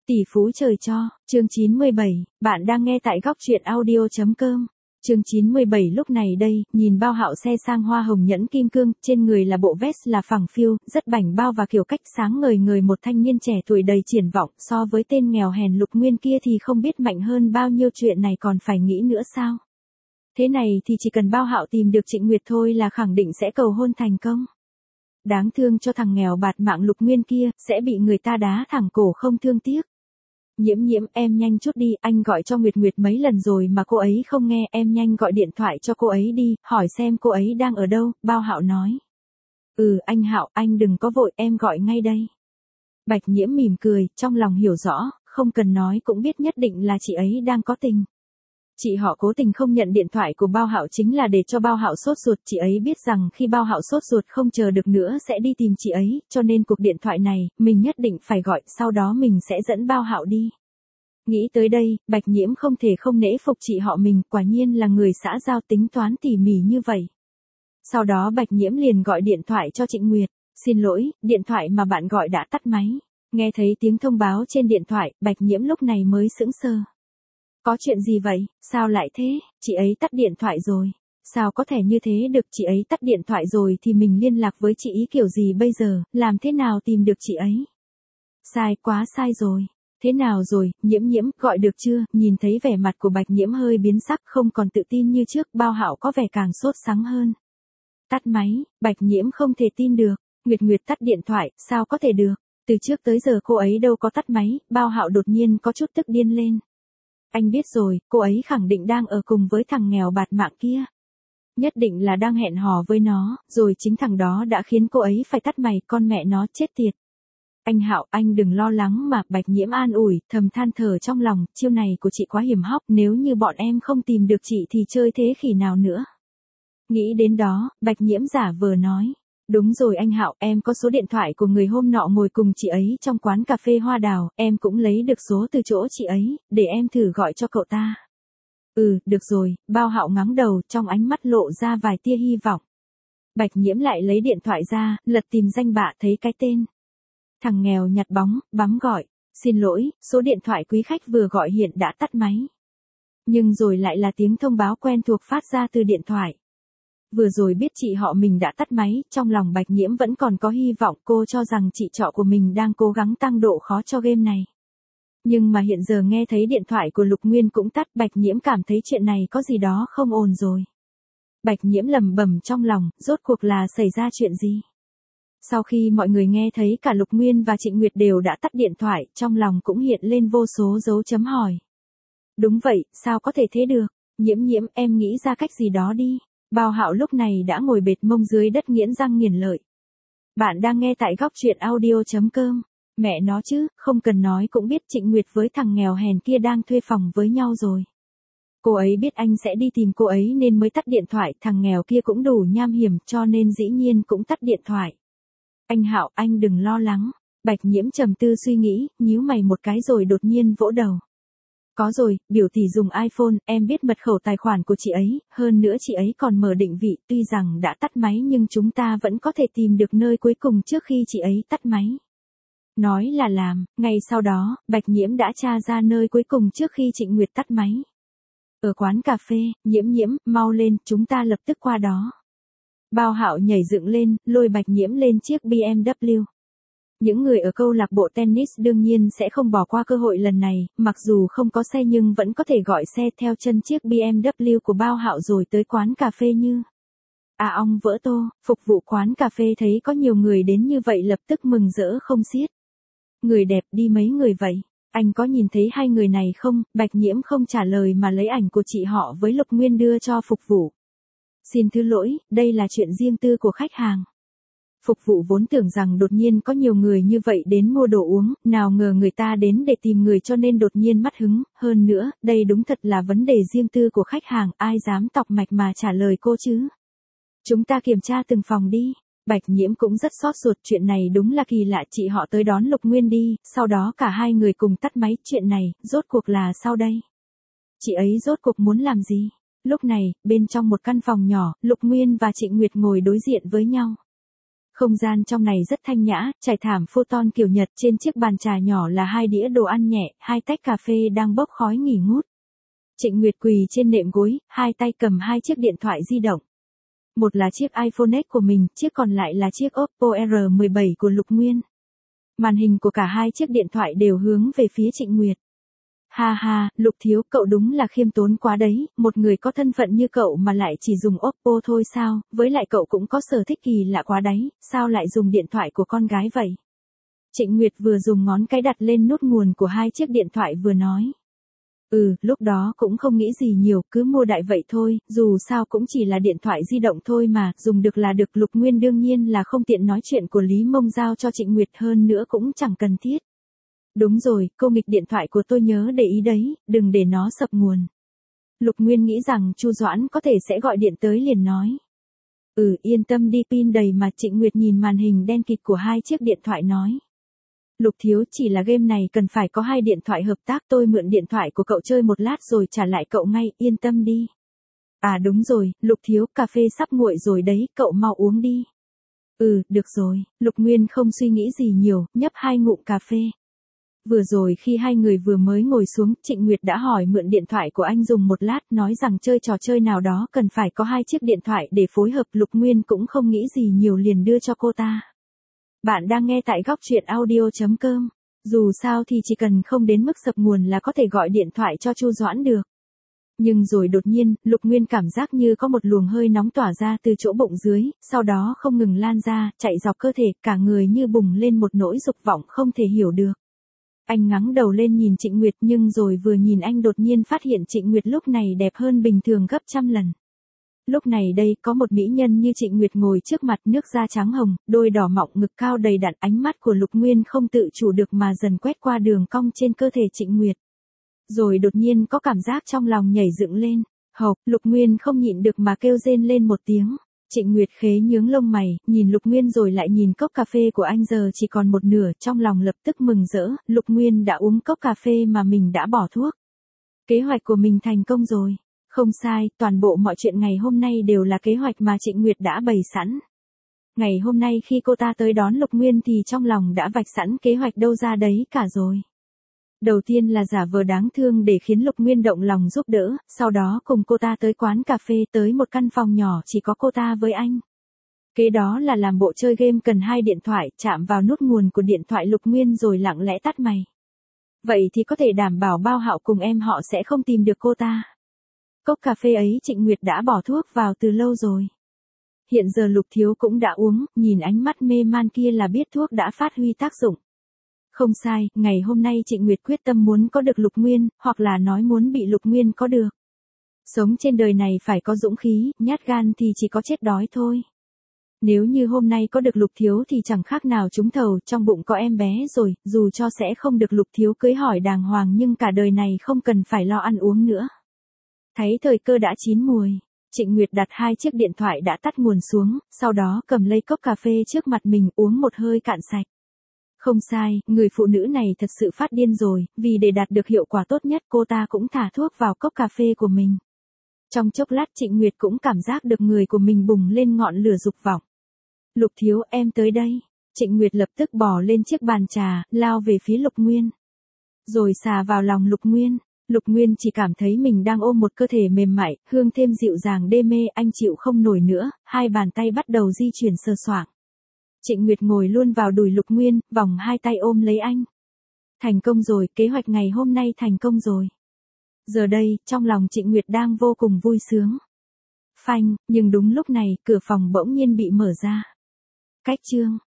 Tỷ phú trời cho, chương 97, bạn đang nghe tại góc truyện audio.com. Chương 97 lúc này đây, nhìn Bao Hạo xe sang hoa hồng nhẫn kim cương, trên người là bộ vest là phẳng phiu, rất bảnh bao và kiểu cách sáng ngời ngời một thanh niên trẻ tuổi đầy triển vọng, so với tên nghèo hèn Lục Nguyên kia thì không biết mạnh hơn bao nhiêu, chuyện này còn phải nghĩ nữa sao? Thế này thì chỉ cần Bao Hạo tìm được Trịnh Nguyệt thôi là khẳng định sẽ cầu hôn thành công. Đáng thương cho thằng nghèo bạt mạng Lục Nguyên kia, sẽ bị người ta đá thẳng cổ không thương tiếc. Nhiễm, em nhanh chút đi, anh gọi cho Nguyệt Nguyệt mấy lần rồi mà cô ấy không nghe, em nhanh gọi điện thoại cho cô ấy đi, hỏi xem cô ấy đang ở đâu, Bao Hạo nói. Anh Hạo, anh đừng có vội, em gọi ngay đây. Bạch Nhiễm mỉm cười, trong lòng hiểu rõ, không cần nói cũng biết nhất định là chị ấy đang có tình. Chị họ cố tình không nhận điện thoại của Bao Hạo chính là để cho Bao Hạo sốt ruột, chị ấy biết rằng khi Bao Hạo sốt ruột không chờ được nữa sẽ đi tìm chị ấy, cho nên cuộc điện thoại này, mình nhất định phải gọi, sau đó mình sẽ dẫn Bao Hạo đi. Nghĩ tới đây, Bạch Nhiễm không thể không nể phục chị họ mình, quả nhiên là người xã giao tính toán tỉ mỉ như vậy. Sau đó Bạch Nhiễm liền gọi điện thoại cho Trịnh Nguyệt, xin lỗi, điện thoại mà bạn gọi đã tắt máy. Nghe thấy tiếng thông báo trên điện thoại, Bạch Nhiễm lúc này mới sững sờ. Có chuyện gì vậy, sao lại thế, chị ấy tắt điện thoại rồi. Sao có thể như thế được, chị ấy tắt điện thoại rồi thì mình liên lạc với chị ý kiểu gì bây giờ, làm thế nào tìm được chị ấy? Sai, quá sai rồi. Thế nào rồi, Nhiễm, gọi được chưa? Nhìn thấy vẻ mặt của Bạch Nhiễm hơi biến sắc, không còn tự tin như trước, Bao Hạo có vẻ càng sốt sắng hơn. Tắt máy, Bạch Nhiễm không thể tin được, Nguyệt tắt điện thoại, sao có thể được? Từ trước tới giờ cô ấy đâu có tắt máy, Bao Hạo đột nhiên có chút tức điên lên. Anh biết rồi, cô ấy khẳng định đang ở cùng với thằng nghèo bạt mạng kia. Nhất định là đang hẹn hò với nó, rồi chính thằng đó đã khiến cô ấy phải tắt mày, con mẹ nó chết tiệt. Anh Hạo, anh đừng lo lắng mà, Bạch Nhiễm an ủi, thầm than thở trong lòng, chiêu này của chị quá hiểm hóc, nếu như bọn em không tìm được chị thì chơi thế khỉ nào nữa. Nghĩ đến đó, Bạch Nhiễm giả vờ nói. Đúng rồi anh Hạo, em có số điện thoại của người hôm nọ ngồi cùng chị ấy trong quán cà phê Hoa Đào, em cũng lấy được số từ chỗ chị ấy, để em thử gọi cho cậu ta. Được rồi, Bao Hạo ngắng đầu, trong ánh mắt lộ ra vài tia hy vọng. Bạch Nhiễm lại lấy điện thoại ra, lật tìm danh bạ thấy cái tên. Thằng nghèo nhặt bóng, bấm gọi, xin lỗi, số điện thoại quý khách vừa gọi hiện đã tắt máy. Nhưng rồi lại là tiếng thông báo quen thuộc phát ra từ điện thoại. Vừa rồi biết chị họ mình đã tắt máy, trong lòng Bạch Nhiễm vẫn còn có hy vọng, cô cho rằng chị trọ của mình đang cố gắng tăng độ khó cho game này. Nhưng mà hiện giờ nghe thấy điện thoại của Lục Nguyên cũng tắt, Bạch Nhiễm cảm thấy chuyện này có gì đó không ổn rồi. Bạch Nhiễm lẩm bẩm trong lòng, rốt cuộc là xảy ra chuyện gì? Sau khi mọi người nghe thấy cả Lục Nguyên và Trịnh Nguyệt đều đã tắt điện thoại, trong lòng cũng hiện lên vô số dấu chấm hỏi. Đúng vậy, sao có thể thế được? Nhiễm, em nghĩ ra cách gì đó đi. Bao Hạo lúc này đã ngồi bệt mông dưới đất nghiến răng nghiến lợi. Bạn đang nghe tại góc truyện audio.com. Mẹ nó chứ, không cần nói cũng biết Trịnh Nguyệt với thằng nghèo hèn kia đang thuê phòng với nhau rồi. Cô ấy biết anh sẽ đi tìm cô ấy nên mới tắt điện thoại, thằng nghèo kia cũng đủ nham hiểm cho nên dĩ nhiên cũng tắt điện thoại. Anh Hạo, anh đừng lo lắng. Bạch Nhiễm trầm tư suy nghĩ, nhíu mày một cái rồi đột nhiên vỗ đầu. Có rồi, biểu tỷ dùng iPhone, em biết mật khẩu tài khoản của chị ấy, hơn nữa chị ấy còn mở định vị, tuy rằng đã tắt máy nhưng chúng ta vẫn có thể tìm được nơi cuối cùng trước khi chị ấy tắt máy. Nói là làm, ngay sau đó, Bạch Nhiễm đã tra ra nơi cuối cùng trước khi Trịnh Nguyệt tắt máy. Ở quán cà phê, Nhiễm, mau lên, chúng ta lập tức qua đó. Bao Hạo nhảy dựng lên, lôi Bạch Nhiễm lên chiếc BMW. Những người ở câu lạc bộ tennis đương nhiên sẽ không bỏ qua cơ hội lần này, mặc dù không có xe nhưng vẫn có thể gọi xe theo chân chiếc BMW của Bao Hạo rồi tới quán cà phê như. Ong vỡ tô, phục vụ quán cà phê thấy có nhiều người đến như vậy lập tức mừng rỡ không xiết. Người đẹp đi mấy người vậy? Anh có nhìn thấy hai người này không? Bạch Nhiễm không trả lời mà lấy ảnh của chị họ với Lục Nguyên đưa cho phục vụ. Xin thứ lỗi, đây là chuyện riêng tư của khách hàng. Phục vụ vốn tưởng rằng đột nhiên có nhiều người như vậy đến mua đồ uống, nào ngờ người ta đến để tìm người cho nên đột nhiên mất hứng, hơn nữa, đây đúng thật là vấn đề riêng tư của khách hàng, ai dám tọc mạch mà trả lời cô chứ. Chúng ta kiểm tra từng phòng đi. Bạch Nhiễm cũng rất xót ruột, chuyện này đúng là kỳ lạ, chị họ tới đón Lục Nguyên đi, sau đó cả hai người cùng tắt máy, chuyện này, rốt cuộc là sao đây? Chị ấy rốt cuộc muốn làm gì? Lúc này, bên trong một căn phòng nhỏ, Lục Nguyên và Trịnh Nguyệt ngồi đối diện với nhau. Không gian trong này rất thanh nhã, trải thảm futon kiểu Nhật, trên chiếc bàn trà nhỏ là 2 đĩa đồ ăn nhẹ, 2 tách cà phê đang bốc khói nghỉ ngút. Trịnh Nguyệt quỳ trên nệm gối, 2 tay cầm 2 chiếc điện thoại di động. Một là chiếc iPhone X của mình, chiếc còn lại là chiếc Oppo R17 của Lục Nguyên. Màn hình của cả 2 chiếc điện thoại đều hướng về phía Trịnh Nguyệt. Ha ha, Lục thiếu, cậu đúng là khiêm tốn quá đấy, một người có thân phận như cậu mà lại chỉ dùng Oppo thôi sao, với lại cậu cũng có sở thích kỳ lạ quá đấy, sao lại dùng điện thoại của con gái vậy? Trịnh Nguyệt vừa dùng ngón cái đặt lên nút nguồn của 2 chiếc điện thoại vừa nói. Lúc đó cũng không nghĩ gì nhiều, cứ mua đại vậy thôi, dù sao cũng chỉ là điện thoại di động thôi mà, dùng được là được. Lục Nguyên đương nhiên là không tiện nói chuyện của Lý Mông giao cho Trịnh Nguyệt, hơn nữa cũng chẳng cần thiết. Đúng rồi, cô nghịch điện thoại của tôi nhớ để ý đấy, đừng để nó sập nguồn. Lục Nguyên nghĩ rằng Chu Doãn có thể sẽ gọi điện tới liền nói. Yên tâm đi, pin đầy mà. Trịnh Nguyệt nhìn màn hình đen kịt của 2 chiếc điện thoại nói. Lục thiếu, chỉ là game này cần phải có 2 điện thoại hợp tác, tôi mượn điện thoại của cậu chơi một lát rồi trả lại cậu ngay, yên tâm đi. À đúng rồi, Lục thiếu, cà phê sắp nguội rồi đấy, cậu mau uống đi. Được rồi, Lục Nguyên không suy nghĩ gì nhiều, nhấp 2 ngụm cà phê. Vừa rồi khi 2 người vừa mới ngồi xuống, Trịnh Nguyệt đã hỏi mượn điện thoại của anh dùng một lát, nói rằng chơi trò chơi nào đó cần phải có 2 chiếc điện thoại để phối hợp. Lục Nguyên cũng không nghĩ gì nhiều liền đưa cho cô ta. Bạn đang nghe tại góc truyện audio.com. Dù sao thì chỉ cần không đến mức sập nguồn là có thể gọi điện thoại cho Chu Doãn được. Nhưng rồi đột nhiên, Lục Nguyên cảm giác như có một luồng hơi nóng tỏa ra từ chỗ bụng dưới, sau đó không ngừng lan ra, chạy dọc cơ thể, cả người như bùng lên một nỗi dục vọng không thể hiểu được. Anh ngẩng đầu lên nhìn Trịnh Nguyệt, nhưng rồi vừa nhìn anh đột nhiên phát hiện Trịnh Nguyệt lúc này đẹp hơn bình thường gấp trăm lần. Lúc này đây có một mỹ nhân như Trịnh Nguyệt ngồi trước mặt, nước da trắng hồng, đôi đỏ mọng, ngực cao đầy đặn. Ánh mắt của Lục Nguyên không tự chủ được mà dần quét qua đường cong trên cơ thể Trịnh Nguyệt. Rồi đột nhiên có cảm giác trong lòng nhảy dựng lên. Lục Nguyên không nhịn được mà kêu rên lên một tiếng. Trịnh Nguyệt khế nhướng lông mày, nhìn Lục Nguyên rồi lại nhìn cốc cà phê của anh giờ chỉ còn một nửa, trong lòng lập tức mừng rỡ, Lục Nguyên đã uống cốc cà phê mà mình đã bỏ thuốc. Kế hoạch của mình thành công rồi. Không sai, toàn bộ mọi chuyện ngày hôm nay đều là kế hoạch mà Trịnh Nguyệt đã bày sẵn. Ngày hôm nay khi cô ta tới đón Lục Nguyên thì trong lòng đã vạch sẵn kế hoạch đâu ra đấy cả rồi. Đầu tiên là giả vờ đáng thương để khiến Lục Nguyên động lòng giúp đỡ, sau đó cùng cô ta tới quán cà phê, tới một căn phòng nhỏ chỉ có cô ta với anh. Kế đó là làm bộ chơi game cần 2 điện thoại, chạm vào nút nguồn của điện thoại Lục Nguyên rồi lặng lẽ tắt mày. Vậy thì có thể đảm bảo Bao Hạo cùng em họ sẽ không tìm được cô ta. Cốc cà phê ấy Trịnh Nguyệt đã bỏ thuốc vào từ lâu rồi. Hiện giờ Lục thiếu cũng đã uống, nhìn ánh mắt mê man kia là biết thuốc đã phát huy tác dụng. Không sai, ngày hôm nay Trịnh Nguyệt quyết tâm muốn có được Lục Nguyên, hoặc là nói muốn bị Lục Nguyên có được. Sống trên đời này phải có dũng khí, nhát gan thì chỉ có chết đói thôi. Nếu như hôm nay có được Lục thiếu thì chẳng khác nào trúng thầu, trong bụng có em bé rồi, dù cho sẽ không được Lục thiếu cưới hỏi đàng hoàng nhưng cả đời này không cần phải lo ăn uống nữa. Thấy thời cơ đã chín mùi, Trịnh Nguyệt đặt 2 chiếc điện thoại đã tắt nguồn xuống, sau đó cầm ly cốc cà phê trước mặt mình uống một hơi cạn sạch. Không sai, người phụ nữ này thật sự phát điên rồi, vì để đạt được hiệu quả tốt nhất cô ta cũng thả thuốc vào cốc cà phê của mình. Trong chốc lát Trịnh Nguyệt cũng cảm giác được người của mình bùng lên ngọn lửa dục vọng. Lục thiếu, em tới đây. Trịnh Nguyệt lập tức bò lên chiếc bàn trà, lao về phía Lục Nguyên. Rồi xà vào lòng Lục Nguyên. Lục Nguyên chỉ cảm thấy mình đang ôm một cơ thể mềm mại, hương thêm dịu dàng đê mê, anh chịu không nổi nữa, 2 bàn tay bắt đầu di chuyển sờ soạng. Trịnh Nguyệt ngồi luôn vào đùi Lục Nguyên, vòng 2 tay ôm lấy anh. Thành công rồi, kế hoạch ngày hôm nay thành công rồi. Giờ đây, trong lòng Trịnh Nguyệt đang vô cùng vui sướng. Phanh, nhưng đúng lúc này, cửa phòng bỗng nhiên bị mở ra. Cách chương.